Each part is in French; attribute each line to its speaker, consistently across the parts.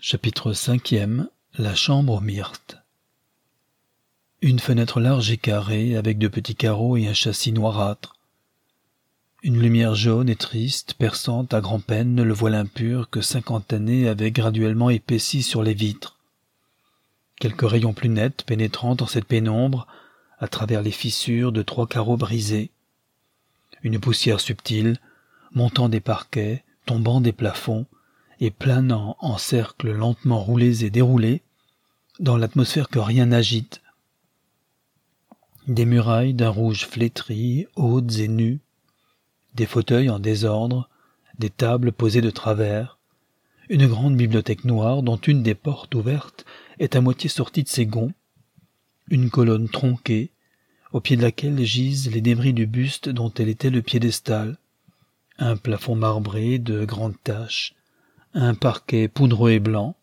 Speaker 1: Chapitre 5e. La chambre aux myrtes. Une fenêtre large et carrée, avec de petits carreaux et un châssis noirâtre. Une lumière jaune et triste, perçante à grand-peine le voile impur que 50 années avaient graduellement épaissi sur les vitres. Quelques rayons plus nets pénétrant dans cette pénombre, à travers les fissures de 3 carreaux brisés. Une poussière subtile, montant des parquets, tombant des plafonds, et planant en cercles lentement roulés et déroulés, dans l'atmosphère que rien n'agite. Des murailles d'un rouge flétri, hautes et nues, des fauteuils en désordre, des tables posées de travers, une grande bibliothèque noire dont une des portes ouvertes est à moitié sortie de ses gonds, une colonne tronquée, au pied de laquelle gisent les débris du buste dont elle était le piédestal, un plafond marbré de grandes taches, un parquet poudreux et blanc.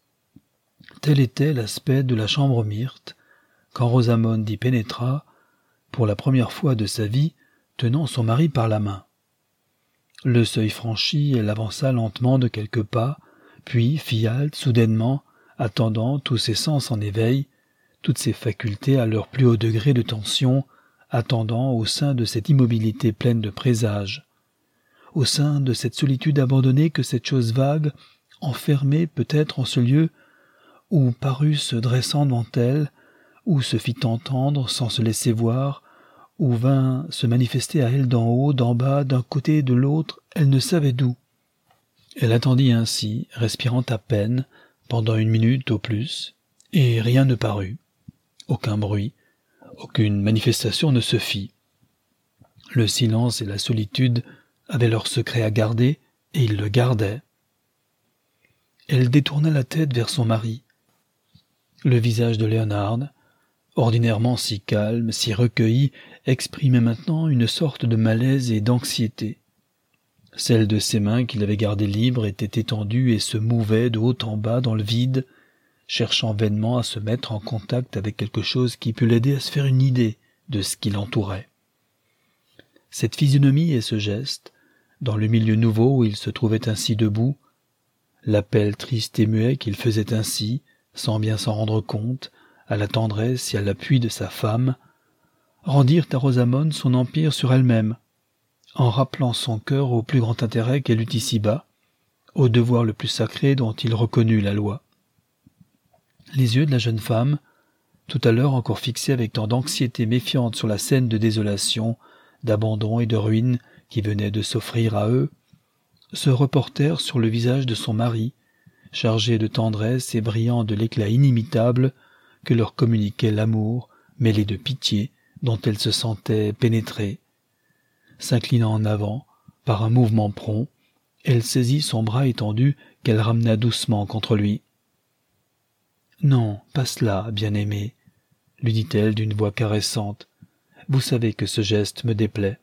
Speaker 1: Tel était l'aspect de la chambre aux myrtes, quand Rosamond y pénétra, pour la première fois de sa vie, tenant son mari par la main. Le seuil franchi, elle avança lentement de quelques pas, puis fit halte soudainement, attendant tous ses sens en éveil, toutes ses facultés à leur plus haut degré de tension, attendant au sein de cette immobilité pleine de présages, au sein de cette solitude abandonnée que cette chose vague, enfermée peut-être en ce lieu, où parut se dressant devant elle, où se fit entendre sans se laisser voir, où vint se manifester à elle d'en haut, d'en bas, d'un côté et de l'autre, elle ne savait d'où. Elle attendit ainsi, respirant à peine, pendant 1 minute au plus, et rien ne parut. Aucun bruit, aucune manifestation ne se fit. Le silence et la solitude avaient leur secret à garder, et ils le gardaient. Elle détourna la tête vers son mari. Le visage de Léonard, ordinairement si calme, si recueilli, exprimait maintenant une sorte de malaise et d'anxiété. Celles de ses mains qu'il avait gardées libres étaient étendues et se mouvaient de haut en bas dans le vide, cherchant vainement à se mettre en contact avec quelque chose qui pût l'aider à se faire une idée de ce qui l'entourait. Cette physionomie et ce geste, dans le milieu nouveau où il se trouvait ainsi debout, l'appel triste et muet qu'il faisait ainsi, sans bien s'en rendre compte, à la tendresse et à l'appui de sa femme, rendirent à Rosamond son empire sur elle-même, en rappelant son cœur au plus grand intérêt qu'elle eut ici-bas, au devoir le plus sacré dont il reconnut la loi. Les yeux de la jeune femme, tout à l'heure encore fixés avec tant d'anxiété méfiante sur la scène de désolation, d'abandon et de ruine qui venait de s'offrir à eux, se reportèrent sur le visage de son mari, chargé de tendresse et brillant de l'éclat inimitable que leur communiquait l'amour, mêlé de pitié, dont elle se sentait pénétrée. S'inclinant en avant, par un mouvement prompt, elle saisit son bras étendu qu'elle ramena doucement contre lui. « Non, pas cela, bien-aimé, » lui dit-elle d'une voix caressante. « Vous savez que ce geste me déplaît.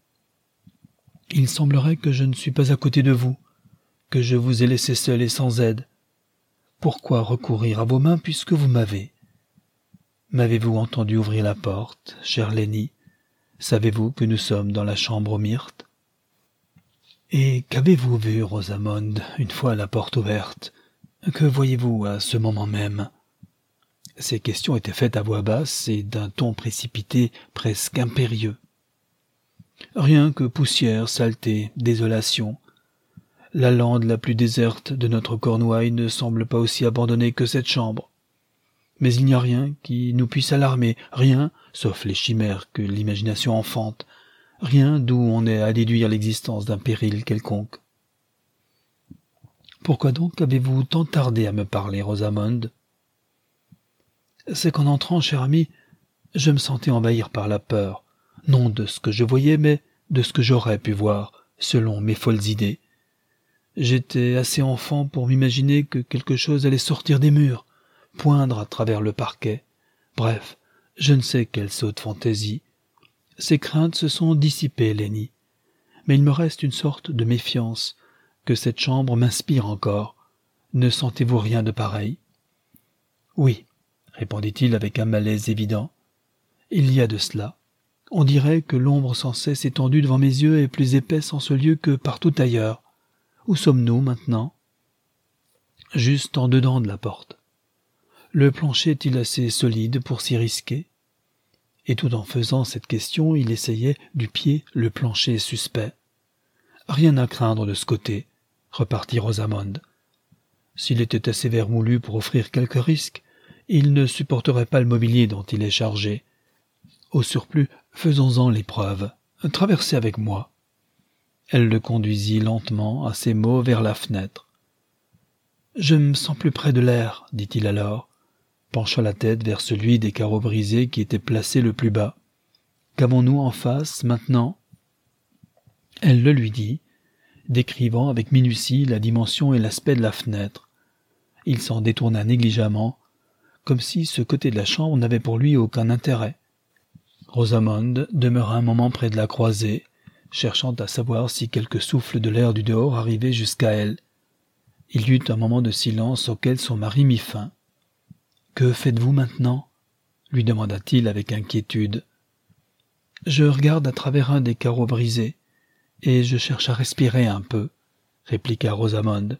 Speaker 1: Il semblerait que je ne suis pas à côté de vous, que je vous ai laissé seul et sans aide. Pourquoi recourir à vos mains puisque vous m'avez? M'avez-vous entendu ouvrir la porte, chère Lenny? Savez-vous que nous sommes dans la chambre aux myrtes? Et qu'avez-vous vu, Rosamond, une fois la porte ouverte? Que voyez-vous à ce moment même? » Ces questions étaient faites à voix basse et d'un ton précipité, presque impérieux. Rien que poussière, saleté, désolation. La lande la plus déserte de notre Cornouailles ne semble pas aussi abandonnée que cette chambre. Mais il n'y a rien qui nous puisse alarmer, rien, sauf les chimères que l'imagination enfante, rien d'où on ait à déduire l'existence d'un péril quelconque. Pourquoi donc avez-vous tant tardé à me parler, Rosamond? C'est qu'en entrant, cher ami, je me sentais envahir par la peur, non de ce que je voyais, mais de ce que j'aurais pu voir, selon mes folles idées. J'étais assez enfant pour m'imaginer que quelque chose allait sortir des murs, poindre à travers le parquet. Bref, je ne sais quelle sotte fantaisie. Ces craintes se sont dissipées, Lenny, mais il me reste une sorte de méfiance que cette chambre m'inspire encore. Ne sentez-vous rien de pareil? Oui, répondit-il avec un malaise évident. Il y a de cela. On dirait que l'ombre sans cesse étendue devant mes yeux est plus épaisse en ce lieu que partout ailleurs. Où sommes-nous maintenant? juste en dedans de la porte. Le plancher est-il assez solide pour s'y risquer? Et tout en faisant cette question, il essayait du pied le plancher suspect. Rien à craindre de ce côté, repartit Rosamond. S'il était assez vermoulu pour offrir quelque risque, il ne supporterait pas le mobilier dont il est chargé. Au surplus, faisons-en l'épreuve. Traversez avec moi. Elle le conduisit lentement, à ces mots, vers la fenêtre. « Je me sens plus près de l'air, dit-il alors, penchant la tête vers celui des carreaux brisés qui était placé le plus bas. Qu'avons-nous en face, maintenant ?» Elle le lui dit, décrivant avec minutie la dimension et l'aspect de la fenêtre. Il s'en détourna négligemment, comme si ce côté de la chambre n'avait pour lui aucun intérêt. Rosamond demeura un moment près de la croisée, cherchant à savoir si quelque souffle de l'air du dehors arrivait jusqu'à elle. Il y eut un moment de silence auquel son mari mit fin. « Que faites-vous maintenant » lui demanda-t-il avec inquiétude. « Je regarde à travers un des carreaux brisés, et je cherche à respirer un peu, » répliqua Rosamond.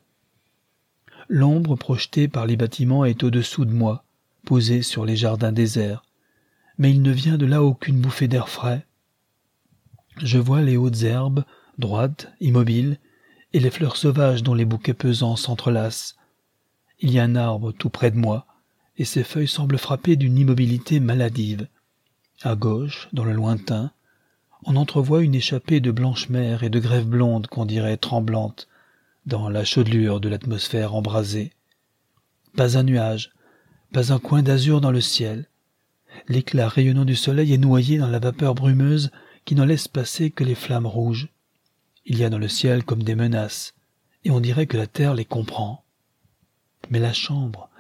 Speaker 1: « L'ombre projetée par les bâtiments est au-dessous de moi, posée sur les jardins déserts, mais il ne vient de là aucune bouffée d'air frais. Je vois les hautes herbes, droites, immobiles, et les fleurs sauvages dont les bouquets pesants s'entrelacent. Il y a un arbre tout près de moi, et ses feuilles semblent frapper d'une immobilité maladive. À gauche, dans le lointain, on entrevoit une échappée de blanche mer et de grève blonde qu'on dirait tremblante dans la chevelure de l'atmosphère embrasée. Pas un nuage, pas un coin d'azur dans le ciel. L'éclat rayonnant du soleil est noyé dans la vapeur brumeuse qui n'en laisse passer que les flammes rouges. Il y a dans le ciel comme des menaces, et on dirait que la terre les comprend. « Mais la chambre,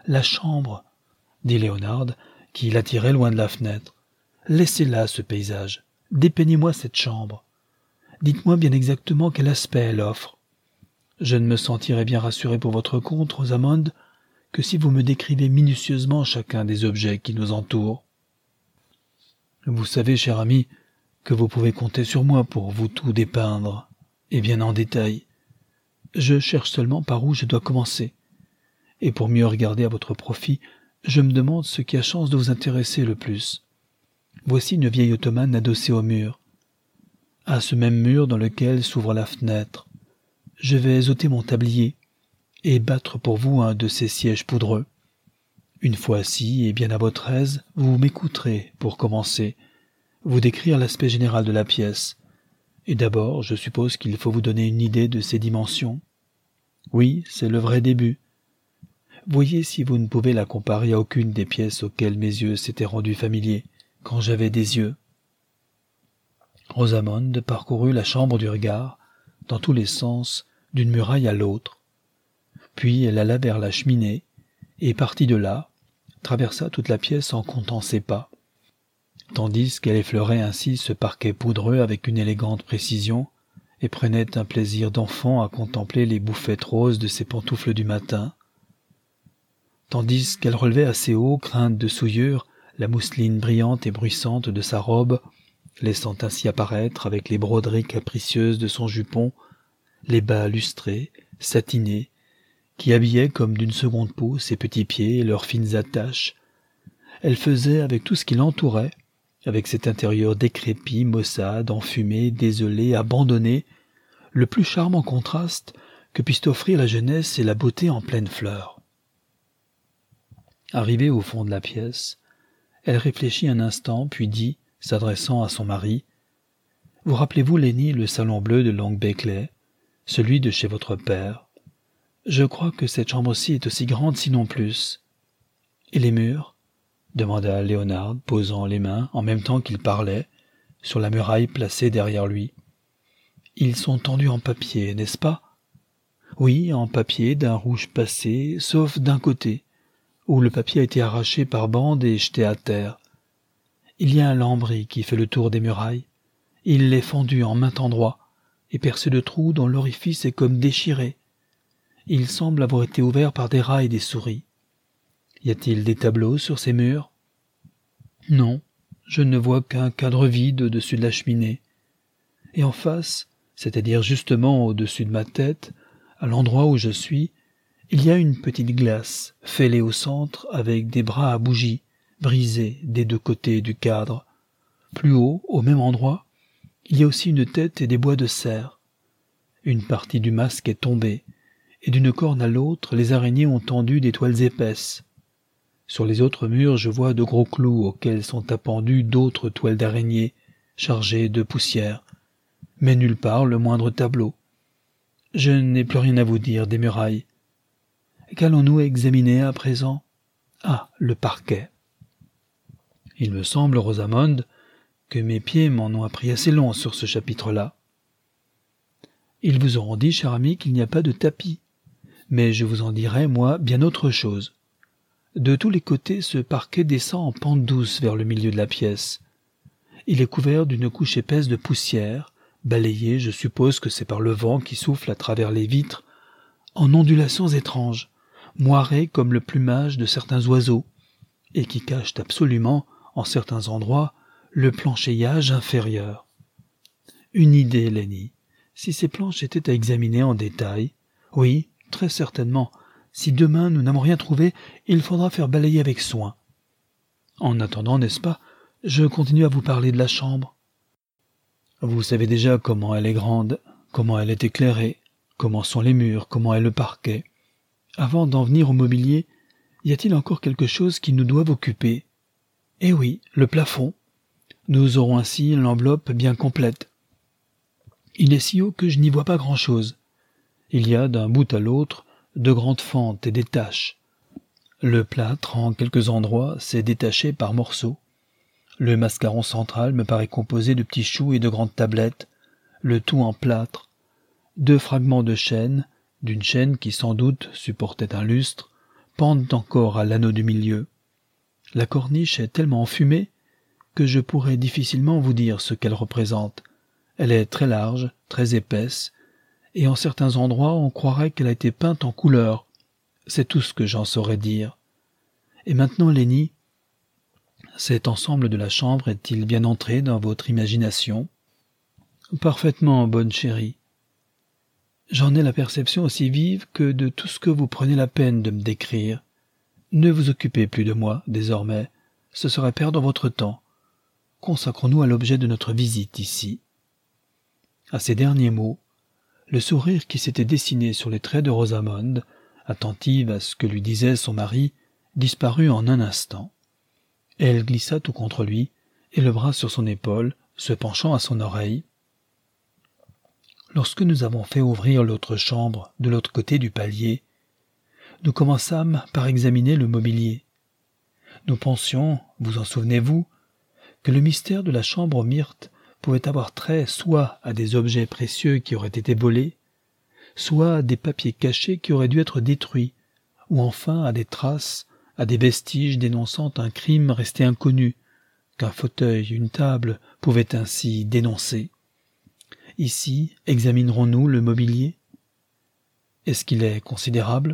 Speaker 1: dit Léonard, qui l'attirait loin de la fenêtre. « Laissez là ce paysage. Dépeignez-moi cette chambre. Dites-moi bien exactement quel aspect elle offre. Je ne me sentirai bien rassuré pour votre compte, Rosamond, que si vous me décrivez minutieusement chacun des objets qui nous entourent. Vous savez, cher ami, que vous pouvez compter sur moi pour vous tout dépeindre, et bien en détail. Je cherche seulement par où je dois commencer. Et pour mieux regarder à votre profit, je me demande ce qui a chance de vous intéresser le plus. Voici une vieille ottomane adossée au mur. À ce même mur dans lequel s'ouvre la fenêtre, je vais ôter mon tablier et battre pour vous un de ces sièges poudreux. Une fois assis et bien à votre aise, vous m'écouterez, pour commencer, vous décrire l'aspect général de la pièce. Et d'abord, je suppose qu'il faut vous donner une idée de ses dimensions. Oui, c'est le vrai début. Voyez si vous ne pouvez la comparer à aucune des pièces auxquelles mes yeux s'étaient rendus familiers, quand j'avais des yeux. Rosamond parcourut la chambre du regard, dans tous les sens, d'une muraille à l'autre. Puis elle alla vers la cheminée, et partit de là, traversa toute la pièce en comptant ses pas. Tandis qu'elle effleurait ainsi ce parquet poudreux avec une élégante précision, et prenait un plaisir d'enfant à contempler les bouffettes roses de ses pantoufles du matin, tandis qu'elle relevait assez haut, crainte de souillure, la mousseline brillante et bruissante de sa robe, laissant ainsi apparaître, avec les broderies capricieuses de son jupon, les bas lustrés, satinés, qui habillaient comme d'une seconde peau ses petits pieds et leurs fines attaches. Elle faisait, avec tout ce qui l'entourait, avec cet intérieur décrépit, maussade, enfumé, désolé, abandonné, le plus charmant contraste que puissent offrir la jeunesse et la beauté en pleine fleur. Arrivée au fond de la pièce, elle réfléchit un instant, puis dit, s'adressant à son mari, « Vous rappelez-vous, Lenny, le salon bleu de Long Beckley, celui de chez votre père? Je crois que cette chambre-ci est aussi grande, sinon plus. »« Et les murs ?» demanda Léonard, posant les mains, en même temps qu'il parlait, sur la muraille placée derrière lui. « Ils sont tendus en papier, n'est-ce pas ? » ?»« Oui, en papier d'un rouge passé, sauf d'un côté, où le papier a été arraché par bandes et jeté à terre. Il y a un lambris qui fait le tour des murailles. Il l'est fendu en maint endroit, et percé de trous dont l'orifice est comme déchiré. Il semble avoir été ouvert par des rats et des souris. Y a-t-il des tableaux sur ces murs? Non, je ne vois qu'un cadre vide au-dessus de la cheminée. Et en face, c'est-à-dire justement au-dessus de ma tête, à l'endroit où je suis, Il y a une petite glace, fêlée au centre, avec des bras à bougie, brisés des deux côtés du cadre. Plus haut, au même endroit, il y a aussi une tête et des bois de serre. Une partie du masque est tombée, et d'une corne à l'autre, les araignées ont tendu des toiles épaisses. Sur les autres murs, je vois de gros clous auxquels sont appendus d'autres toiles d'araignées, chargées de poussière, mais nulle part le moindre tableau. Je n'ai plus rien à vous dire des murailles. Qu'allons-nous examiner à présent? Ah, le parquet. Il me semble, Rosamond, que mes pieds m'en ont appris assez long sur ce chapitre-là. Ils vous auront dit, cher ami, qu'il n'y a pas de tapis, mais je vous en dirai, moi, bien autre chose. De tous les côtés, ce parquet descend en pente douce vers le milieu de la pièce. Il est couvert d'une couche épaisse de poussière, balayée, je suppose que c'est par le vent qui souffle à travers les vitres, en ondulations étranges, moirées comme le plumage de certains oiseaux, et qui cachent absolument, en certains endroits, le planchéiage inférieur. Une idée, Lenny. Si ces planches étaient à examiner en détail, oui, très certainement, si demain nous n'avons rien trouvé, il faudra faire balayer avec soin. En attendant, n'est-ce pas, je continue à vous parler de la chambre. Vous savez déjà comment elle est grande, comment elle est éclairée, comment sont les murs, comment est le parquet. Avant d'en venir au mobilier, y a-t-il encore quelque chose qui nous doive occuper? Eh oui, le plafond. Nous aurons ainsi l'enveloppe bien complète. Il est si haut que je n'y vois pas grand-chose. Il y a d'un bout à l'autre de grandes fentes et des taches. Le plâtre, en quelques endroits, s'est détaché par morceaux. Le mascaron central me paraît composé de petits choux et de grandes tablettes, le tout en plâtre. 2 fragments de chaîne, d'une chaîne qui sans doute supportait un lustre, pendent encore à l'anneau du milieu. La corniche est tellement enfumée que je pourrais difficilement vous dire ce qu'elle représente. Elle est très large, très épaisse, et en certains endroits on croirait qu'elle a été peinte en couleur. C'est tout ce que j'en saurais dire. Et maintenant, Lenny, cet ensemble de la chambre est-il bien entré dans votre imagination? Parfaitement, bonne chérie. J'en ai la perception aussi vive que de tout ce que vous prenez la peine de me décrire. Ne vous occupez plus de moi, désormais. Ce serait perdre votre temps. Consacrons-nous à l'objet de notre visite ici. À ces derniers mots, le sourire qui s'était dessiné sur les traits de Rosamond, attentive à ce que lui disait son mari, disparut en un instant. Elle glissa tout contre lui, et le bras sur son épaule, se penchant à son oreille. Lorsque nous avons fait ouvrir l'autre chambre de l'autre côté du palier, nous commençâmes par examiner le mobilier. Nous pensions, vous en souvenez-vous, que le mystère de la chambre myrte pouvait avoir trait soit à des objets précieux qui auraient été volés, soit à des papiers cachés qui auraient dû être détruits, ou enfin à des traces, à des vestiges dénonçant un crime resté inconnu, qu'un fauteuil, une table pouvaient ainsi dénoncer. Ici, examinerons-nous le mobilier? Est-ce qu'il est considérable?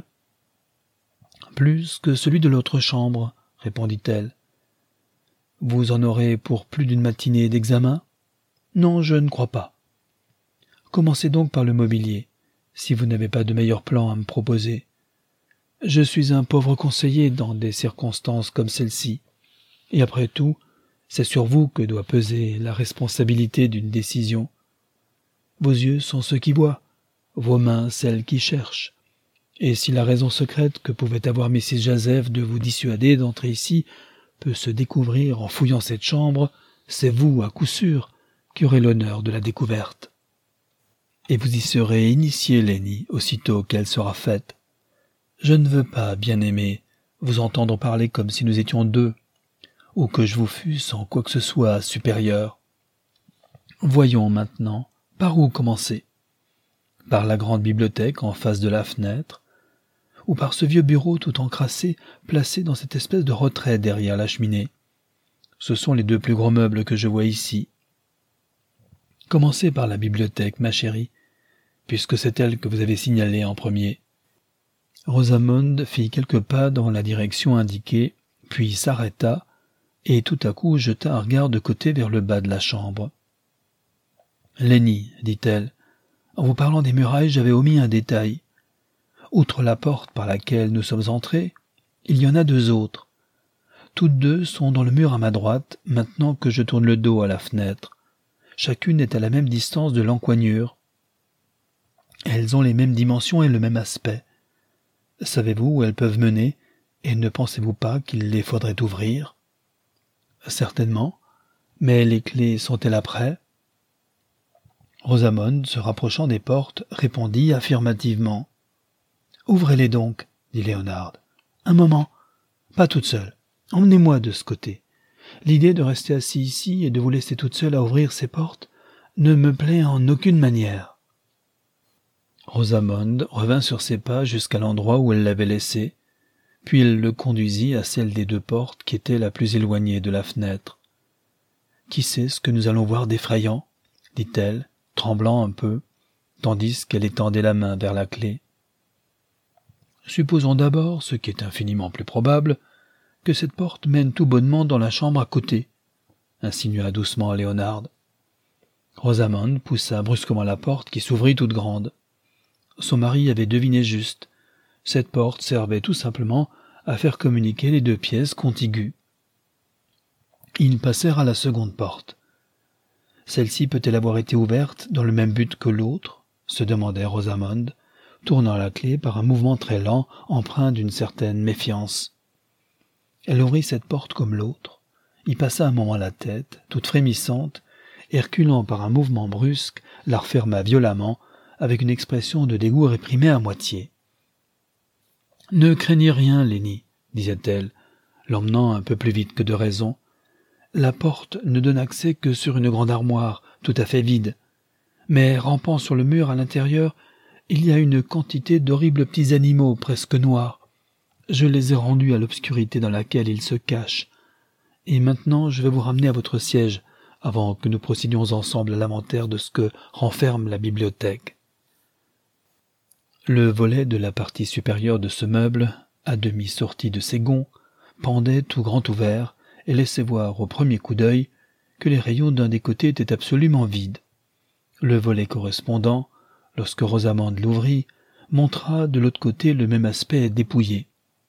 Speaker 1: Plus que celui de l'autre chambre, répondit-elle. Vous en aurez pour plus d'une matinée d'examen? Non, je ne crois pas. Commencez donc par le mobilier, si vous n'avez pas de meilleur plan à me proposer. Je suis un pauvre conseiller dans des circonstances comme celle-ci, et après tout, c'est sur vous que doit peser la responsabilité d'une décision. Vos yeux sont ceux qui voient, vos mains celles qui cherchent. Et si la raison secrète que pouvait avoir Mrs. Jazeph de vous dissuader d'entrer ici peut se découvrir en fouillant cette chambre, c'est vous, à coup sûr, qui aurez l'honneur de la découverte. Et vous y serez initié, Lenny, aussitôt qu'elle sera faite. Je ne veux pas, bien-aimé, vous entendre parler comme si nous étions deux, ou que je vous fusse en quoi que ce soit supérieur. Voyons maintenant, par où commencer? Par la grande bibliothèque en face de la fenêtre, ou par ce vieux bureau tout encrassé, placé dans cette espèce de retrait derrière la cheminée? Ce sont les 2 plus gros meubles que je vois ici. Commencez par la bibliothèque, ma chérie, puisque c'est elle que vous avez signalée en premier. Rosamond fit quelques pas dans la direction indiquée, puis s'arrêta, et tout à coup jeta un regard de côté vers le bas de la chambre. « Lenny, dit-elle, en vous parlant des murailles, j'avais omis un détail. Outre la porte par laquelle nous sommes entrés, il y en a 2 autres. Toutes 2 sont dans le mur à ma droite, maintenant que je tourne le dos à la fenêtre. Chacune est à la même distance de l'encoignure. Elles ont les mêmes dimensions et le même aspect. Savez-vous où elles peuvent mener, et ne pensez-vous pas qu'il les faudrait ouvrir ? Certainement, mais les clés sont-elles prêtes ? Rosamond, se rapprochant des portes, répondit affirmativement. « Ouvrez-les donc, dit Léonard. « Un moment, pas toute seule. Emmenez-moi de ce côté. L'idée de rester assis ici et de vous laisser toute seule à ouvrir ces portes ne me plaît en aucune manière. » Rosamond revint sur ses pas jusqu'à l'endroit où elle l'avait laissé, puis elle le conduisit à celle des 2 portes qui était la plus éloignée de la fenêtre. « Qui sait ce que nous allons voir d'effrayant ?» dit-elle, tremblant un peu, tandis qu'elle étendait la main vers la clé. « Supposons d'abord, ce qui est infiniment plus probable, que cette porte mène tout bonnement dans la chambre à côté, » insinua doucement Léonard. Rosamond poussa brusquement la porte qui s'ouvrit toute grande. Son mari avait deviné juste. Cette porte servait tout simplement à faire communiquer les 2 pièces contiguës. Ils passèrent à la seconde porte. « Celle-ci peut-elle avoir été ouverte dans le même but que l'autre ?» se demandait Rosamond, tournant la clé par un mouvement très lent, empreint d'une certaine méfiance. Elle ouvrit cette porte comme l'autre, y passa un moment la tête, toute frémissante, et reculant par un mouvement brusque, la referma violemment, avec une expression de dégoût réprimée à moitié. « Ne craignez rien, Lenny, » disait-elle, l'emmenant un peu plus vite que de raison. « La porte ne donne accès que sur une grande armoire, tout à fait vide. Mais rampant sur le mur à l'intérieur, il y a une quantité d'horribles petits animaux presque noirs. Je les ai rendus à l'obscurité dans laquelle ils se cachent. Et maintenant je vais vous ramener à votre siège, avant que nous procédions ensemble à l'inventaire de ce que renferme la bibliothèque. » Le volet de la partie supérieure de ce meuble, à demi sorti de ses gonds, pendait tout grand ouvert et laissait voir au premier coup d'œil que les rayons d'un des côtés étaient absolument vides. Le volet correspondant, lorsque Rosamond l'ouvrit, montra de l'autre côté le même aspect dépouillé.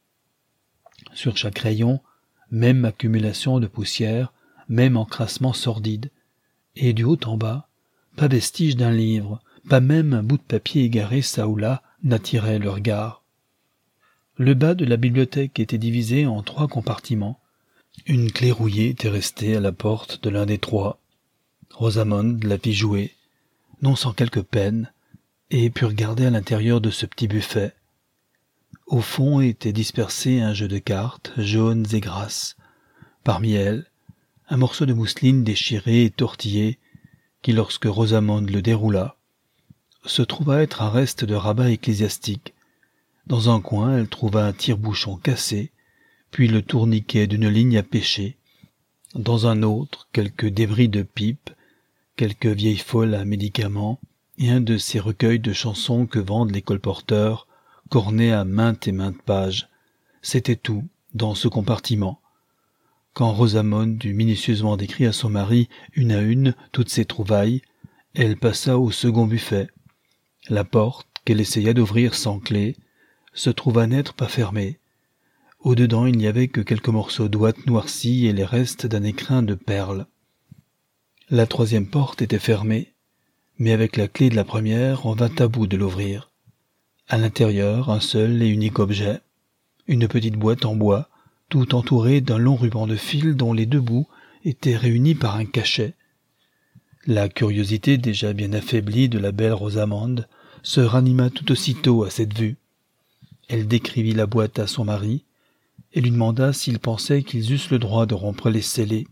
Speaker 1: Sur chaque rayon, même accumulation de poussière, même encrassement sordide, et du haut en bas, pas vestige d'un livre, pas même un bout de papier égaré çà ou là n'attirait le regard. Le bas de la bibliothèque était divisé en 3 compartiments. Une clé rouillée était restée à la porte de l'un des 3. Rosamond la vit jouer, non sans quelque peine, et put regarder à l'intérieur de ce petit buffet. Au fond était dispersé un jeu de cartes, jaunes et grasses. Parmi elles, un morceau de mousseline déchiré et tortillé, qui, lorsque Rosamond le déroula, se trouva être un reste de rabat ecclésiastique. Dans un coin, elle trouva un tire-bouchon cassé, puis le tourniquet d'une ligne à pêcher. Dans un autre, quelques débris de pipe, quelques vieilles fioles à médicaments, et un de ces recueils de chansons que vendent les colporteurs, cornés à maintes et maintes pages. C'était tout, dans ce compartiment. Quand Rosamond eut minutieusement décrit à son mari, une à une, toutes ces trouvailles, elle passa au second buffet. La porte, qu'elle essaya d'ouvrir sans clé, se trouva n'être pas fermée. Au-dedans, il n'y avait que quelques morceaux d'ouate noircis et les restes d'un écrin de perles. La 3e porte était fermée, mais avec la clé de la première, on vint à bout de l'ouvrir. À l'intérieur, un seul et unique objet, une petite boîte en bois, tout entourée d'un long ruban de fil dont les 2 bouts étaient réunis par un cachet. La curiosité déjà bien affaiblie de la belle Rosamond se ranima tout aussitôt à cette vue. Elle décrivit la boîte à son mari et lui demanda s'il pensait qu'ils eussent le droit de rompre les scellés.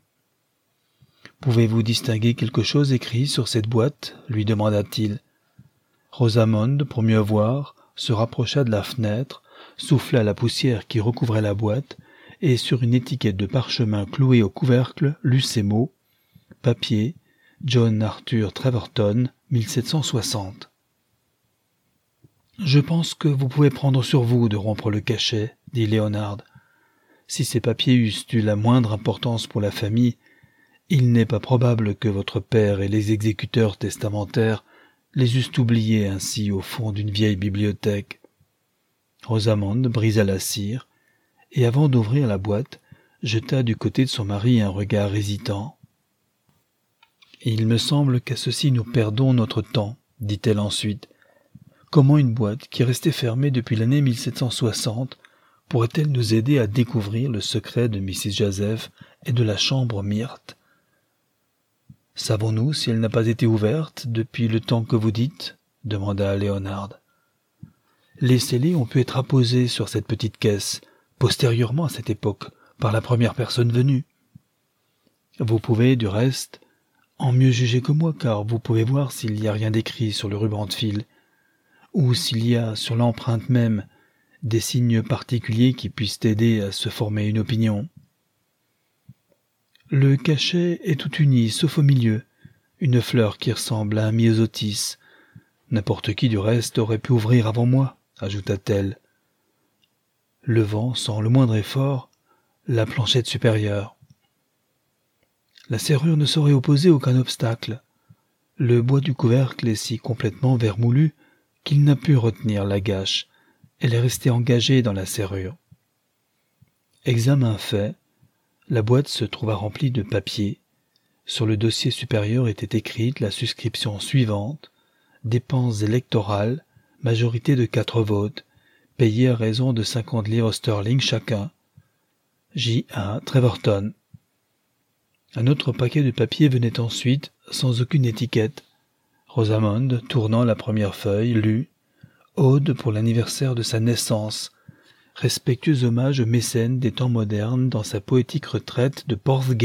Speaker 1: « Pouvez-vous distinguer quelque chose écrit sur cette boîte ?» lui demanda-t-il. Rosamond, pour mieux voir, se rapprocha de la fenêtre, souffla la poussière qui recouvrait la boîte, et sur une étiquette de parchemin clouée au couvercle, lut ces mots « Papier, John Arthur Treverton, 1760. » « Je pense que vous pouvez prendre sur vous de rompre le cachet, » dit Léonard. « Si ces papiers eussent eu la moindre importance pour la famille, il n'est pas probable que votre père et les exécuteurs testamentaires les eussent oubliés ainsi au fond d'une vieille bibliothèque. Rosamond brisa la cire, et avant d'ouvrir la boîte, jeta du côté de son mari un regard hésitant. « Il me semble qu'à ceci nous perdons notre temps, » dit-elle ensuite. « Comment une boîte qui restait fermée depuis l'année 1760 pourrait-elle nous aider à découvrir le secret de Mrs. Jazeph et de la chambre myrte? Savons-nous si elle n'a pas été ouverte depuis le temps que vous dites ?» demanda Léonard. « Les scellés ont pu être apposés sur cette petite caisse, postérieurement à cette époque, par la première personne venue. Vous pouvez, du reste, en mieux juger que moi, car vous pouvez voir s'il n'y a rien d'écrit sur le ruban de fil, ou s'il y a, sur l'empreinte même, des signes particuliers qui puissent aider à se former une opinion. Le cachet est tout uni, sauf au milieu, une fleur qui ressemble à un myosotis. N'importe qui, du reste, aurait pu ouvrir avant moi, ajouta-t-elle, levant, sans le moindre effort, la planchette supérieure. La serrure ne saurait opposer aucun obstacle. Le bois du couvercle est si complètement vermoulu qu'il n'a pu retenir la gâche. Elle est restée engagée dans la serrure. Examen fait, la boîte se trouva remplie de papier. Sur le dossier supérieur était écrite la suscription suivante: dépenses électorales, majorité de 4 votes, payés à raison de 50 livres sterling chacun. J.A. Trevorton. Un autre paquet de papier venait ensuite, sans aucune étiquette. Rosamond, tournant la première feuille, lut « Ode pour l'anniversaire de sa naissance. Respectueux hommage au mécène des temps modernes dans sa poétique retraite de Porthgenna. »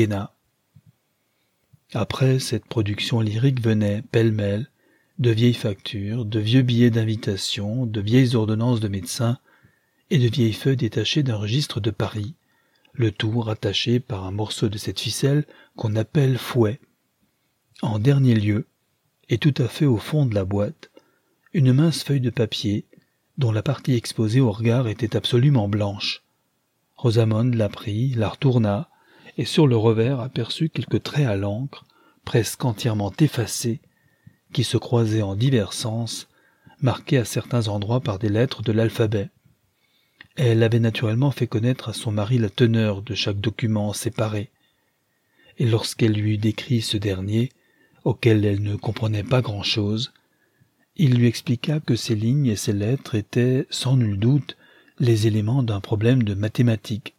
Speaker 1: Après cette production lyrique venaient, pêle-mêle, de vieilles factures, de vieux billets d'invitation, de vieilles ordonnances de médecins et de vieilles feuilles détachées d'un registre de Paris, le tout rattaché par un morceau de cette ficelle qu'on appelle fouet. En dernier lieu, et tout à fait au fond de la boîte, une mince feuille de papier, dont la partie exposée au regard était absolument blanche. Rosamond la prit, la retourna, et sur le revers aperçut quelques traits à l'encre, presque entièrement effacés, qui se croisaient en divers sens, marqués à certains endroits par des lettres de l'alphabet. Elle avait naturellement fait connaître à son mari la teneur de chaque document séparé, et lorsqu'elle lui eut décrit ce dernier, auquel elle ne comprenait pas grand-chose, il lui expliqua que ces lignes et ces lettres étaient, sans nul doute, les éléments d'un problème de mathématiques.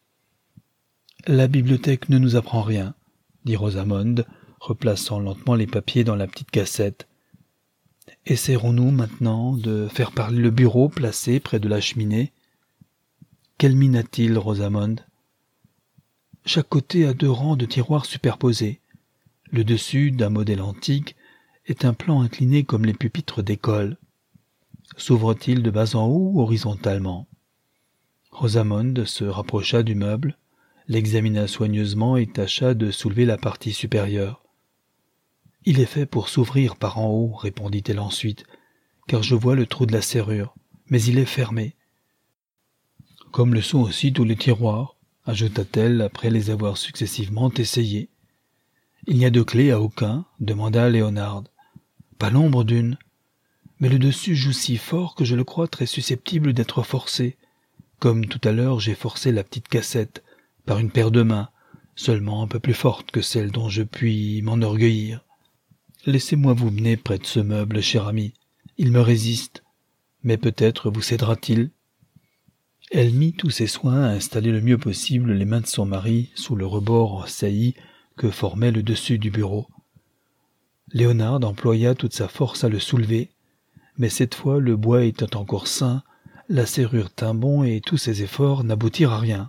Speaker 1: « La bibliothèque ne nous apprend rien, » dit Rosamond, replaçant lentement les papiers dans la petite cassette. « Essaierons-nous maintenant de faire parler le bureau placé près de la cheminée. Quelle mine a-t-il, Rosamond ? » Chaque côté a 2 rangs de tiroirs superposés. Le dessus, d'un modèle antique, est un plan incliné comme les pupitres d'école. S'ouvre-t-il de bas en haut ou horizontalement ? Rosamond se rapprocha du meuble, l'examina soigneusement et tâcha de soulever la partie supérieure. « Il est fait pour s'ouvrir par en haut, » répondit-elle ensuite, « car je vois le trou de la serrure, mais il est fermé. » « Comme le sont aussi tous les tiroirs, » ajouta-t-elle après les avoir successivement essayés. « Il n'y a de clé à aucun ?» demanda Léonard. « Pas l'ombre d'une. Mais le dessus joue si fort que je le crois très susceptible d'être forcé, comme tout à l'heure j'ai forcé la petite cassette, par une paire de mains, seulement un peu plus forte que celle dont je puis m'enorgueillir. Laissez-moi vous mener près de ce meuble, cher ami. Il me résiste, mais peut-être vous cédera-t-il. » Elle mit tous ses soins à installer le mieux possible les mains de son mari sous le rebord sailli que formait le dessus du bureau. Léonard employa toute sa force à le soulever, mais cette fois le bois étant encore sain, la serrure tint bon et tous ses efforts n'aboutirent à rien.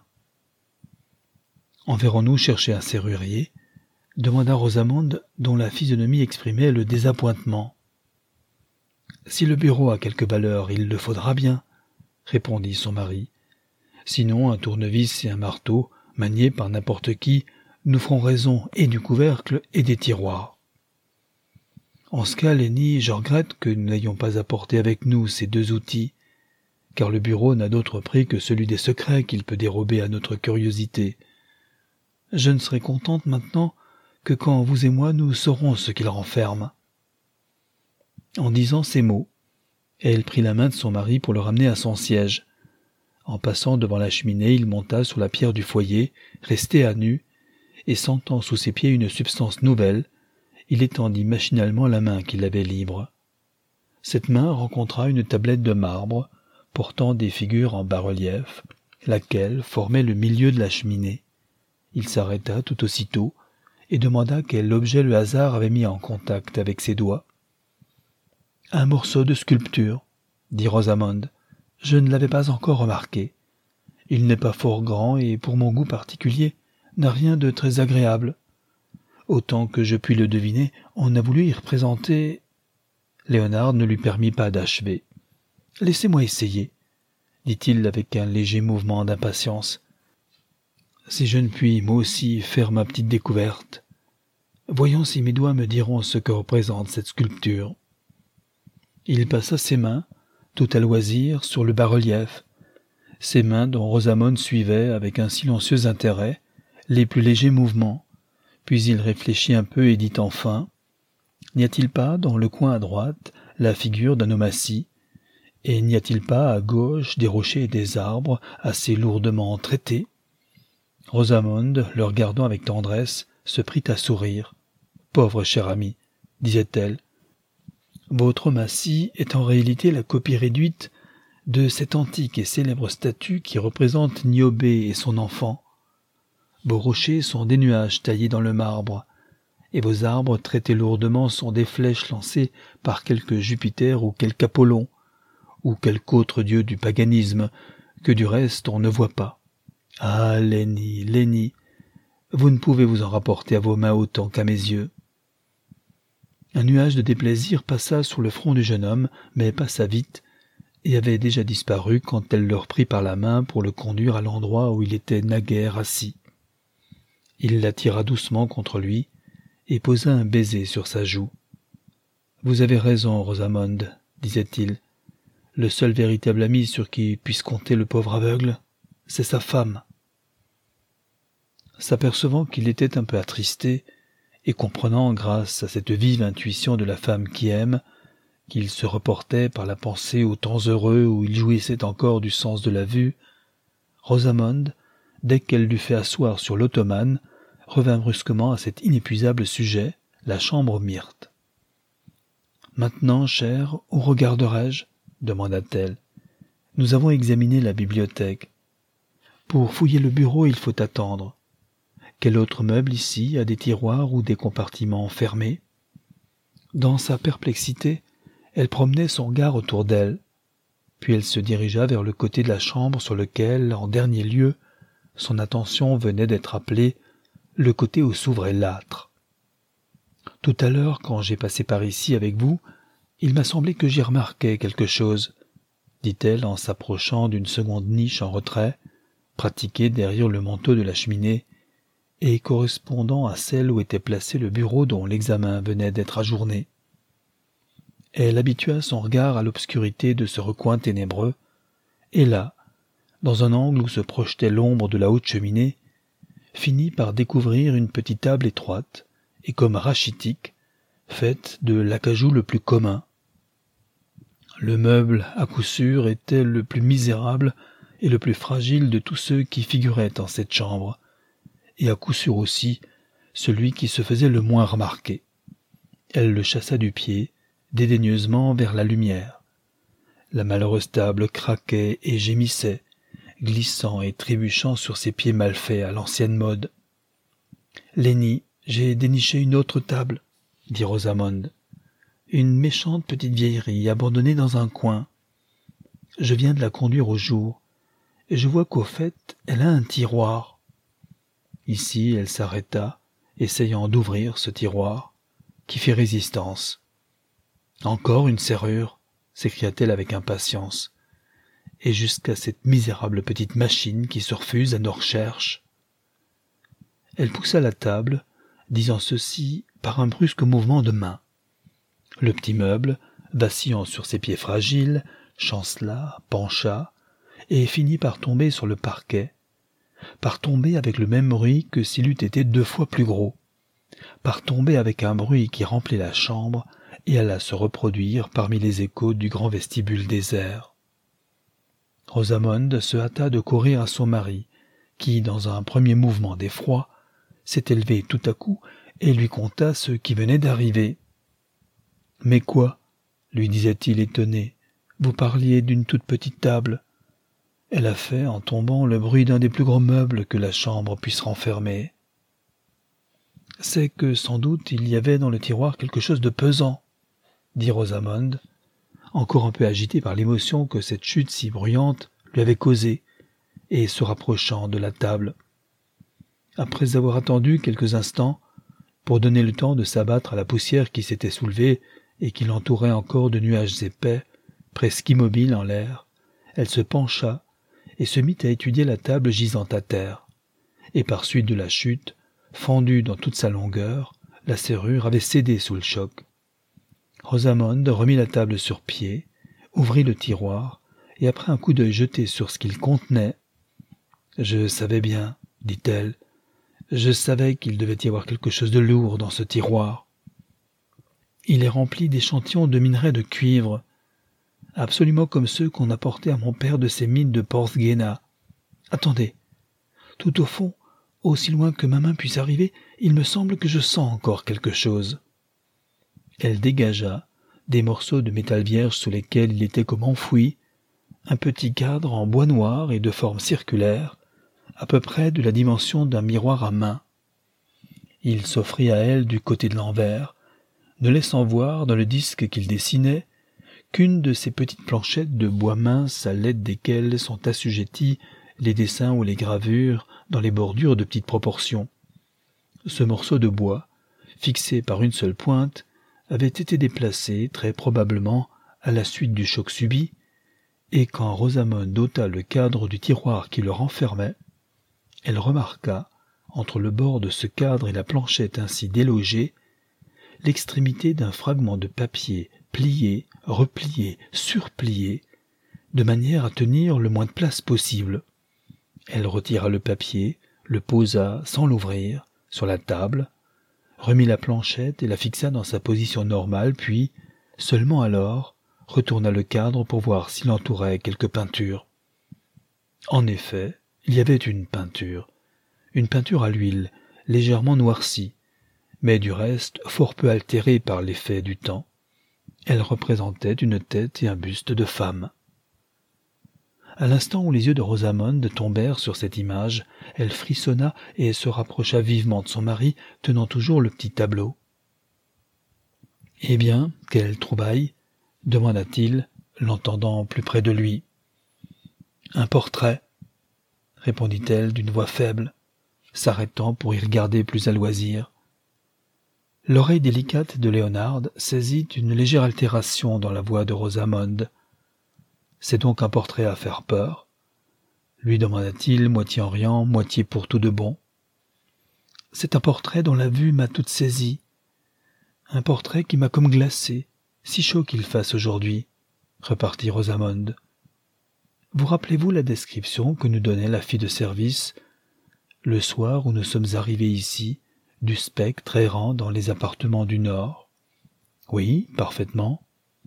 Speaker 1: « Enverrons-nous chercher un serrurier ?» demanda Rosamond, dont la physionomie exprimait le désappointement. « Si le bureau a quelque valeur, il le faudra bien, » répondit son mari. « Sinon, un tournevis et un marteau, maniés par n'importe qui, nous feront raison et du couvercle et des tiroirs. » En ce cas, Lenny, je regrette que nous n'ayons pas apporté avec nous ces 2 outils, car le bureau n'a d'autre prix que celui des secrets qu'il peut dérober à notre curiosité. Je ne serai contente maintenant que quand vous et moi nous saurons ce qu'il renferme. » En disant ces mots, Elle prit la main de son mari pour le ramener à son siège. En passant devant la cheminée, il monta sur la pierre du foyer, resté à nu, et sentant sous ses pieds une substance nouvelle, il étendit machinalement la main qu'il avait libre. Cette main rencontra une tablette de marbre, portant des figures en bas-relief, laquelle formait le milieu de la cheminée. Il s'arrêta tout aussitôt, et demanda quel objet le hasard avait mis en contact avec ses doigts. « Un morceau de sculpture, » dit Rosamond. « Je ne l'avais pas encore remarqué. Il n'est pas fort grand et, pour mon goût particulier, n'a rien de très agréable. Autant que je puis le deviner, on a voulu y représenter... » Léonard ne lui permit pas d'achever. « Laissez-moi essayer, » dit-il avec un léger mouvement d'impatience. « Si je ne puis, moi aussi, faire ma petite découverte. Voyons si mes doigts me diront ce que représente cette sculpture. » Il passa ses mains, tout à loisir, sur le bas-relief, ses mains dont Rosamond suivait avec un silencieux intérêt les plus légers mouvements, puis il réfléchit un peu et dit enfin « N'y a-t-il pas, dans le coin à droite, la figure d'un homme assis, et n'y a-t-il pas à gauche des rochers et des arbres assez lourdement traités ?» Rosamond, le regardant avec tendresse, se prit à sourire. « Pauvre cher ami, » disait-elle, « votre homme assis est en réalité la copie réduite de cette antique et célèbre statue qui représente Niobé et son enfant. Vos rochers sont des nuages taillés dans le marbre, et vos arbres traités lourdement sont des flèches lancées par quelque Jupiter ou quelque Apollon, ou quelque autre dieu du paganisme, que du reste on ne voit pas. Ah, Lenny, Lenny, vous ne pouvez vous en rapporter à vos mains autant qu'à mes yeux. » Un nuage de déplaisir passa sur le front du jeune homme, mais passa vite, et avait déjà disparu quand elle le reprit par la main pour le conduire à l'endroit où il était naguère assis. Il l'attira doucement contre lui et posa un baiser sur sa joue. « Vous avez raison, Rosamond, » disait-il. « Le seul véritable ami sur qui puisse compter le pauvre aveugle, c'est sa femme. » S'apercevant qu'il était un peu attristé, et comprenant, grâce à cette vive intuition de la femme qui aime, qu'il se reportait par la pensée aux temps heureux où il jouissait encore du sens de la vue, Rosamond, dès qu'elle l'eut fait asseoir sur l'ottomane, revint brusquement à cet inépuisable sujet, la chambre myrte. « Maintenant, cher, où regarderai-je » demanda-t-elle. « Nous avons examiné la bibliothèque. Pour fouiller le bureau, il faut attendre. Quel autre meuble ici a des tiroirs ou des compartiments fermés ?» Dans sa perplexité, elle promenait son regard autour d'elle, puis elle se dirigea vers le côté de la chambre sur lequel, en dernier lieu, son attention venait d'être appelée, le côté où s'ouvrait l'âtre. « Tout à l'heure, quand j'ai passé par ici avec vous, il m'a semblé que j'y remarquais quelque chose, » dit-elle en s'approchant d'une seconde niche en retrait, pratiquée derrière le manteau de la cheminée, et correspondant à celle où était placé le bureau dont l'examen venait d'être ajourné. Elle habitua son regard à l'obscurité de ce recoin ténébreux, et là, dans un angle où se projetait l'ombre de la haute cheminée, finit par découvrir une petite table étroite et comme rachitique, faite de l'acajou le plus commun. Le meuble, à coup sûr, était le plus misérable et le plus fragile de tous ceux qui figuraient en cette chambre, et à coup sûr aussi celui qui se faisait le moins remarquer. Elle le chassa du pied, dédaigneusement vers la lumière. La malheureuse table craquait et gémissait, glissant et trébuchant sur ses pieds mal faits à l'ancienne mode. « Lenny, j'ai déniché une autre table, » dit Rosamond. « Une méchante petite vieillerie abandonnée dans un coin. Je viens de la conduire au jour, et je vois qu'au fait, elle a un tiroir. » Ici, elle s'arrêta, essayant d'ouvrir ce tiroir, qui fit résistance. « Encore une serrure !» s'écria-t-elle avec impatience. « Et jusqu'à cette misérable petite machine qui se refuse à nos recherches. » Elle poussa la table, disant ceci par un brusque mouvement de main. Le petit meuble, vacillant sur ses pieds fragiles, chancela, pencha, et finit par tomber sur le parquet, par tomber avec le même bruit que s'il eût été 2 fois plus gros, par tomber avec un bruit qui remplit la chambre et alla se reproduire parmi les échos du grand vestibule désert. Rosamond se hâta de courir à son mari, qui, dans un premier mouvement d'effroi, s'était levé tout à coup et lui conta ce qui venait d'arriver. « Mais quoi ?» lui disait-il étonné. « Vous parliez d'une toute petite table. » Elle a fait, en tombant, le bruit d'un des plus gros meubles que la chambre puisse renfermer. « C'est que, sans doute, il y avait dans le tiroir quelque chose de pesant, » dit Rosamond, encore un peu agitée par l'émotion que cette chute si bruyante lui avait causée, et se rapprochant de la table. Après avoir attendu quelques instants, pour donner le temps de s'abattre à la poussière qui s'était soulevée et qui l'entourait encore de nuages épais, presque immobile en l'air, elle se pencha et se mit à étudier la table gisant à terre. Et par suite de la chute, fendue dans toute sa longueur, la serrure avait cédé sous le choc. Rosamond remit la table sur pied, ouvrit le tiroir, et après un coup d'œil jeté sur ce qu'il contenait, « Je savais bien, dit-elle, je savais qu'il devait y avoir quelque chose de lourd dans ce tiroir. Il est rempli d'échantillons de minerais de cuivre, absolument comme ceux qu'on apportait à mon père de ces mines de Porthgenna. Attendez, tout au fond, aussi loin que ma main puisse arriver, il me semble que je sens encore quelque chose. » Elle dégagea des morceaux de métal vierge sous lesquels il était comme enfoui, un petit cadre en bois noir et de forme circulaire, à peu près de la dimension d'un miroir à main. Il s'offrit à elle du côté de l'envers, ne laissant voir dans le disque qu'il dessinait qu'une de ces petites planchettes de bois mince à l'aide desquelles sont assujettis les dessins ou les gravures dans les bordures de petites proportions. Ce morceau de bois, fixé par une seule pointe, avait été déplacé, très probablement, à la suite du choc subi, et quand Rosamond ôta le cadre du tiroir qui le renfermait, elle remarqua, entre le bord de ce cadre et la planchette ainsi délogée, l'extrémité d'un fragment de papier plié, replié, surplié, de manière à tenir le moins de place possible. Elle retira le papier, le posa, sans l'ouvrir, sur la table, remit la planchette et la fixa dans sa position normale, puis, seulement alors, retourna le cadre pour voir s'il entourait quelque peinture. En effet, il y avait une peinture à l'huile, légèrement noircie, mais du reste fort peu altérée par l'effet du temps. Elle représentait une tête et un buste de femme. À l'instant où les yeux de Rosamond tombèrent sur cette image, elle frissonna et se rapprocha vivement de son mari, tenant toujours le petit tableau. « Eh bien, quelle trouvaille ?» demanda-t-il, l'entendant plus près de lui. « Un portrait, » répondit-elle d'une voix faible, s'arrêtant pour y regarder plus à loisir. L'oreille délicate de Léonard saisit une légère altération dans la voix de Rosamond. « C'est donc un portrait à faire peur ?» lui demanda-t-il, moitié en riant, moitié pour tout de bon. « C'est un portrait dont la vue m'a toute saisie. Un portrait qui m'a comme glacé, si chaud qu'il fasse aujourd'hui, » repartit Rosamond. « Vous rappelez-vous la description que nous donnait la fille de service, le soir où nous sommes arrivés ici, du spectre errant dans les appartements du Nord ? » « Oui, parfaitement. »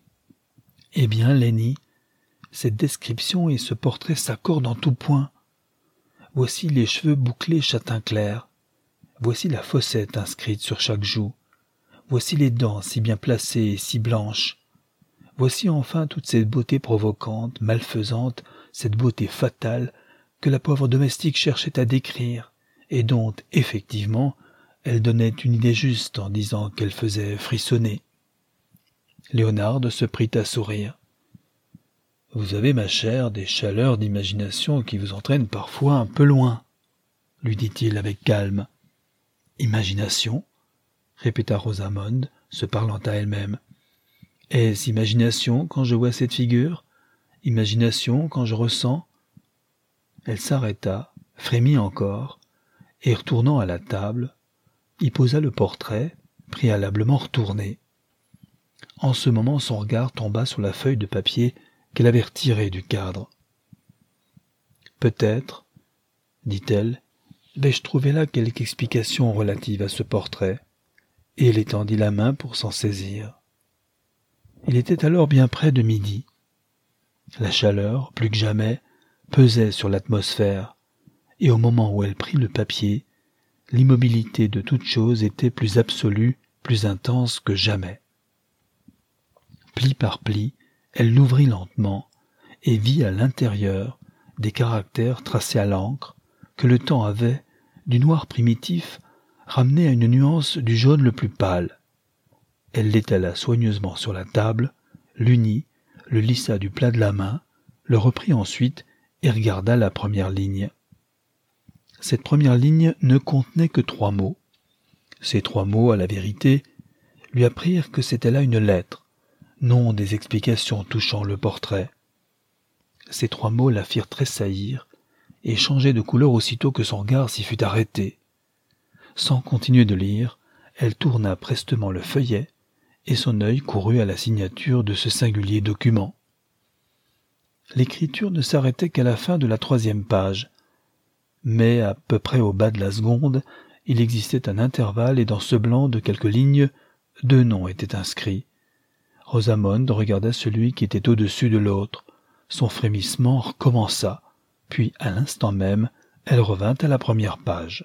Speaker 1: « Eh bien, Lenny, cette description et ce portrait s'accordent en tout point. Voici les cheveux bouclés châtain clair. Voici la fossette inscrite sur chaque joue. Voici les dents si bien placées et si blanches. Voici enfin toute cette beauté provocante, malfaisante, cette beauté fatale que la pauvre domestique cherchait à décrire, et dont, effectivement, elle donnait une idée juste en disant qu'elle faisait frissonner. Léonard se prit à sourire. « Vous avez, ma chère, des chaleurs d'imagination qui vous entraînent parfois un peu loin, » lui dit-il avec calme. « Imagination ?» répéta Rosamond, se parlant à elle-même. « Est-ce imagination quand je vois cette figure? Imagination quand je ressens ?» Elle s'arrêta, frémit encore, et retournant à la table, y posa le portrait, préalablement retourné. En ce moment, son regard tomba sur la feuille de papier qu'elle avait retirée du cadre. « Peut-être, dit-elle, vais-je trouver là quelque explication relative à ce portrait ?» Et elle étendit la main pour s'en saisir. Il était alors bien près de midi. La chaleur, plus que jamais, pesait sur l'atmosphère, et au moment où elle prit le papier, l'immobilité de toute chose était plus absolue, plus intense que jamais. Pli par pli, elle l'ouvrit lentement et vit à l'intérieur des caractères tracés à l'encre que le temps avait, du noir primitif, ramené à une nuance du jaune le plus pâle. Elle l'étala soigneusement sur la table, l'unit, le lissa du plat de la main, le reprit ensuite et regarda la première ligne. Cette première ligne ne contenait que 3 mots. Ces 3 mots, à la vérité, lui apprirent que c'était là une lettre, non des explications touchant le portrait. Ces 3 mots la firent tressaillir et changer de couleur aussitôt que son regard s'y fut arrêté. Sans continuer de lire, elle tourna prestement le feuillet et son œil courut à la signature de ce singulier document. L'écriture ne s'arrêtait qu'à la fin de la 3e page, mais à peu près au bas de la seconde, il existait un intervalle et dans ce blanc de quelques lignes, 2 noms étaient inscrits. Rosamond regarda celui qui était au-dessus de l'autre. Son frémissement recommença, puis à l'instant même, elle revint à la première page.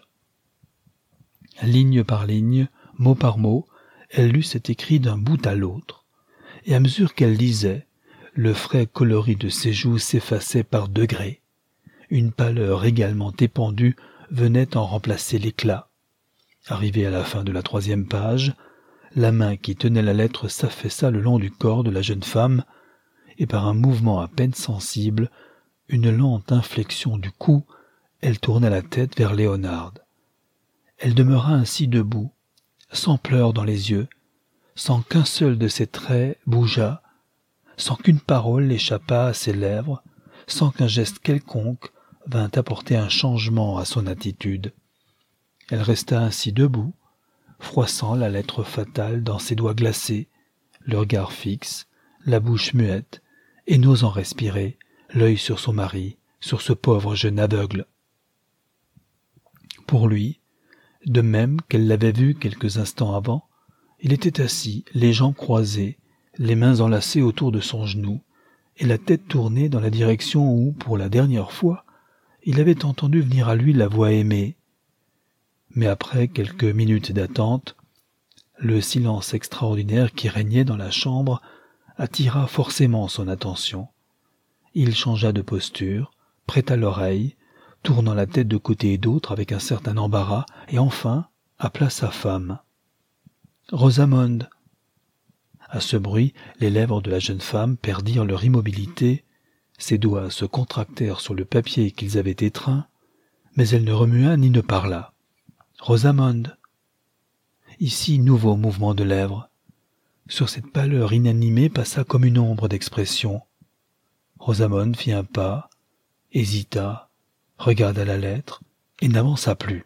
Speaker 1: Ligne par ligne, mot par mot, elle lut cet écrit d'un bout à l'autre, et à mesure qu'elle lisait, le frais coloris de ses joues s'effaçait par degrés. Une pâleur également épandue venait en remplacer l'éclat. Arrivée à la fin de la 3e page, la main qui tenait la lettre s'affaissa le long du corps de la jeune femme, et par un mouvement à peine sensible, une lente inflexion du cou, elle tourna la tête vers Léonard. Elle demeura ainsi debout, sans pleurs dans les yeux, sans qu'un seul de ses traits bougeât, sans qu'une parole échappât à ses lèvres, sans qu'un geste quelconque vint apporter un changement à son attitude. Elle resta ainsi debout, froissant la lettre fatale dans ses doigts glacés, le regard fixe, la bouche muette, et n'osant respirer, l'œil sur son mari, sur ce pauvre jeune aveugle. Pour lui, de même qu'elle l'avait vu quelques instants avant, il était assis, les jambes croisées, les mains enlacées autour de son genou, et la tête tournée dans la direction où, pour la dernière fois, il avait entendu venir à lui la voix aimée. Mais après quelques minutes d'attente, le silence extraordinaire qui régnait dans la chambre attira forcément son attention. Il changea de posture, prêta l'oreille, tournant la tête de côté et d'autre avec un certain embarras, et enfin appela sa femme. « Rosamond !» À ce bruit, les lèvres de la jeune femme perdirent leur immobilité, ses doigts se contractèrent sur le papier qu'ils avaient étreint, mais elle ne remua ni ne parla. « Rosamond !» Ici, nouveau mouvement de lèvres. Sur cette pâleur inanimée passa comme une ombre d'expression. Rosamond fit un pas, hésita, regarda la lettre et n'avança plus.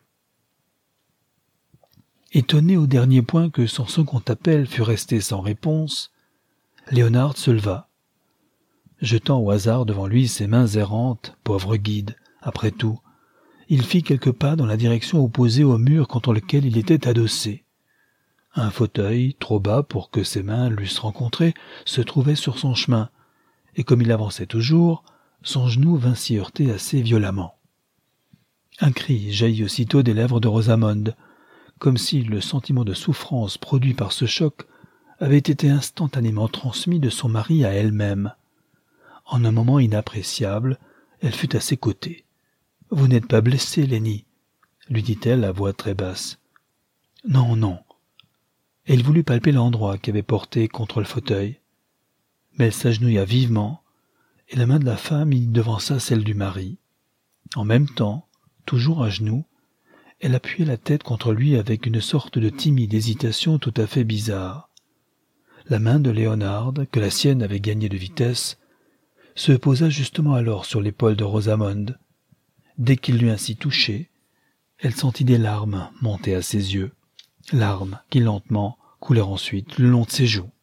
Speaker 1: Étonné au dernier point que son second appel fût resté sans réponse, Léonard se leva. Jetant au hasard devant lui ses mains errantes, pauvre guide, après tout, il fit quelques pas dans la direction opposée au mur contre lequel il était adossé. Un fauteuil, trop bas pour que ses mains l'eussent rencontré, se trouvait sur son chemin, et comme il avançait toujours, son genou vint s'y heurter assez violemment. Un cri jaillit aussitôt des lèvres de Rosamond, comme si le sentiment de souffrance produit par ce choc avait été instantanément transmis de son mari à elle-même. En un moment inappréciable, elle fut à ses côtés. « Vous n'êtes pas blessée, Lenny ?» lui dit-elle à voix très basse. « Non, non. » Et il voulut palper l'endroit qu'avait porté contre le fauteuil. Mais elle s'agenouilla vivement, et la main de la femme y devança celle du mari. En même temps, toujours à genoux, elle appuyait la tête contre lui avec une sorte de timide hésitation tout à fait bizarre. La main de Léonard, que la sienne avait gagnée de vitesse, se posa justement alors sur l'épaule de Rosamond. Dès qu'il l'eut ainsi touchée, elle sentit des larmes monter à ses yeux, larmes qui lentement coulèrent ensuite le long de ses joues.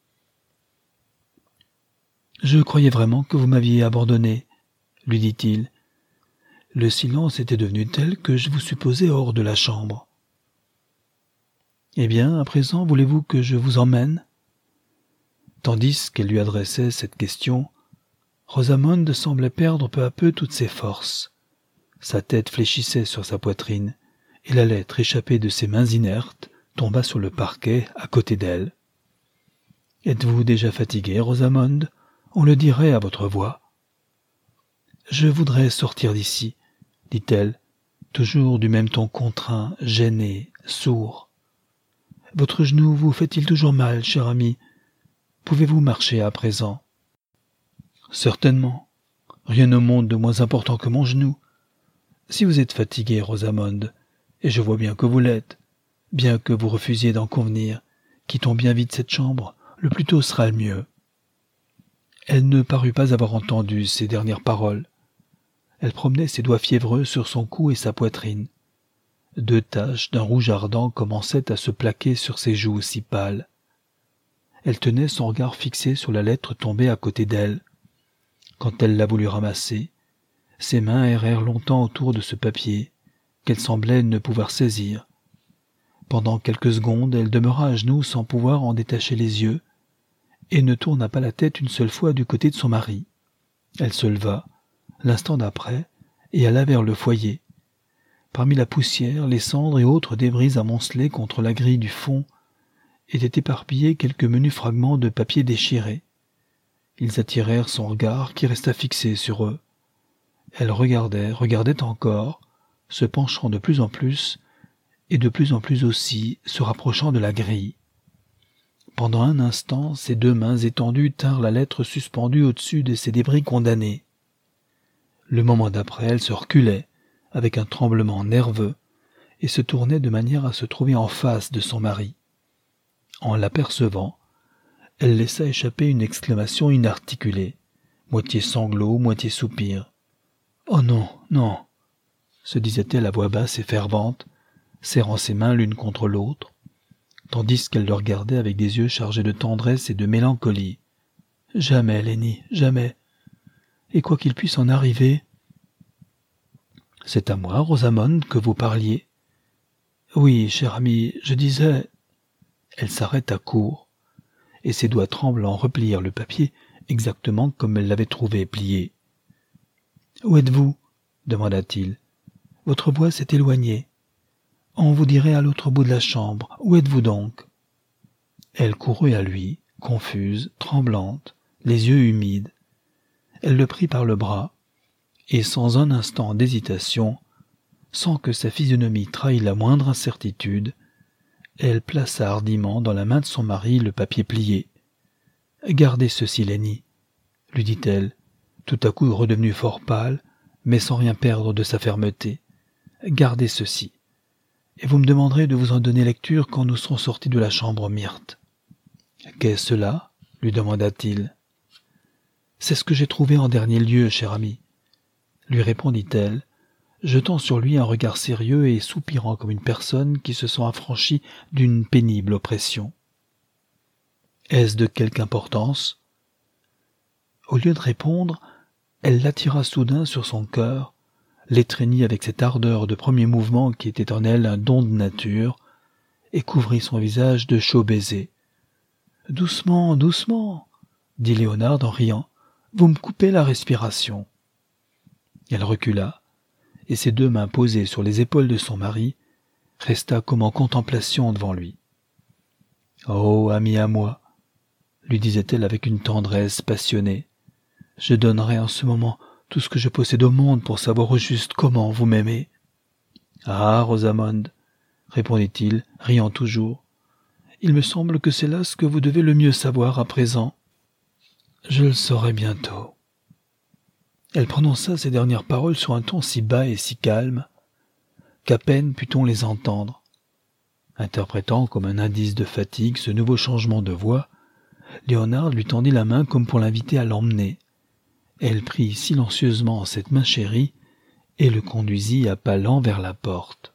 Speaker 1: « Je croyais vraiment que vous m'aviez abandonné, » lui dit-il. « Le silence était devenu tel que je vous supposais hors de la chambre. »« Eh bien, à présent, voulez-vous que je vous emmène ?» Tandis qu'elle lui adressait cette question, Rosamond semblait perdre peu à peu toutes ses forces. Sa tête fléchissait sur sa poitrine, et la lettre échappée de ses mains inertes tomba sur le parquet à côté d'elle. « Êtes-vous déjà fatiguée, Rosamond ? On le dirait à votre voix. »« Je voudrais sortir d'ici, » dit-elle, toujours du même ton contraint, gêné, sourd. « Votre genou vous fait-il toujours mal, cher ami ? Pouvez-vous marcher à présent ? » « Certainement. Rien au monde de moins important que mon genou. Si vous êtes fatiguée, Rosamond, et je vois bien que vous l'êtes, bien que vous refusiez d'en convenir, quittons bien vite cette chambre, le plus tôt sera le mieux. » Elle ne parut pas avoir entendu ces dernières paroles. Elle promenait ses doigts fiévreux sur son cou et sa poitrine. 2 taches d'un rouge ardent commençaient à se plaquer sur ses joues si pâles. Elle tenait son regard fixé sur la lettre tombée à côté d'elle. Quand elle la voulut ramasser, ses mains errèrent longtemps autour de ce papier, qu'elle semblait ne pouvoir saisir. Pendant quelques secondes, elle demeura à genoux sans pouvoir en détacher les yeux, et ne tourna pas la tête une seule fois du côté de son mari. Elle se leva, l'instant d'après, et alla vers le foyer. Parmi la poussière, les cendres et autres débris amoncelés contre la grille du fond, étaient éparpillés quelques menus fragments de papier déchirés. Ils attirèrent son regard qui resta fixé sur eux. Elle regardait encore, se penchant de plus en plus, et de plus en plus aussi se rapprochant de la grille. Pendant un instant, ses 2 mains étendues tinrent la lettre suspendue au-dessus de ces débris condamnés. Le moment d'après, elle se reculait, avec un tremblement nerveux, et se tournait de manière à se trouver en face de son mari. En l'apercevant, elle laissa échapper une exclamation inarticulée, moitié sanglot, moitié soupir. « Oh non, non !» se disait-elle à voix basse et fervente, serrant ses mains l'une contre l'autre, tandis qu'elle le regardait avec des yeux chargés de tendresse et de mélancolie. « Jamais, Lenny, jamais. Et quoi qu'il puisse en arriver... »« C'est à moi, Rosamond, que vous parliez. »« Oui, cher ami, je disais... » Elle s'arrêta court, et ses doigts tremblants replièrent le papier exactement comme elle l'avait trouvé plié. « Où êtes-vous » demanda-t-il. « Votre voix s'est éloignée. On vous dirait à l'autre bout de la chambre. Où êtes-vous donc ?» Elle courut à lui, confuse, tremblante, les yeux humides. Elle le prit par le bras, et sans un instant d'hésitation, sans que sa physionomie trahît la moindre incertitude, elle plaça hardiment dans la main de son mari le papier plié. « Gardez ceci, Lenny, » lui dit-elle, tout à coup redevenue fort pâle, mais sans rien perdre de sa fermeté. « Gardez ceci, et vous me demanderez de vous en donner lecture quand nous serons sortis de la chambre myrte. »« Qu'est-ce cela ?» lui demanda-t-il. « C'est ce que j'ai trouvé en dernier lieu, cher ami, » lui répondit-elle, jetant sur lui un regard sérieux et soupirant comme une personne qui se sent affranchie d'une pénible oppression. « Est-ce de quelque importance ?» Au lieu de répondre, elle l'attira soudain sur son cœur, l'étreignit avec cette ardeur de premier mouvement qui était en elle un don de nature, et couvrit son visage de chauds baisers. « Doucement, doucement, » dit Léonard en riant, « vous me coupez la respiration. » Elle recula, et ses 2 mains posées sur les épaules de son mari, resta comme en contemplation devant lui. « Oh, ami à moi !» lui disait-elle avec une tendresse passionnée. « Je donnerais en ce moment tout ce que je possède au monde pour savoir au juste comment vous m'aimez. »« Ah, Rosamond, » répondit-il, riant toujours, « il me semble que c'est là ce que vous devez le mieux savoir à présent. Je le saurai bientôt. » Elle prononça ces dernières paroles sur un ton si bas et si calme qu'à peine put-on les entendre. Interprétant comme un indice de fatigue ce nouveau changement de voix, Léonard lui tendit la main comme pour l'inviter à l'emmener. Elle prit silencieusement cette main chérie et le conduisit à pas lents vers la porte.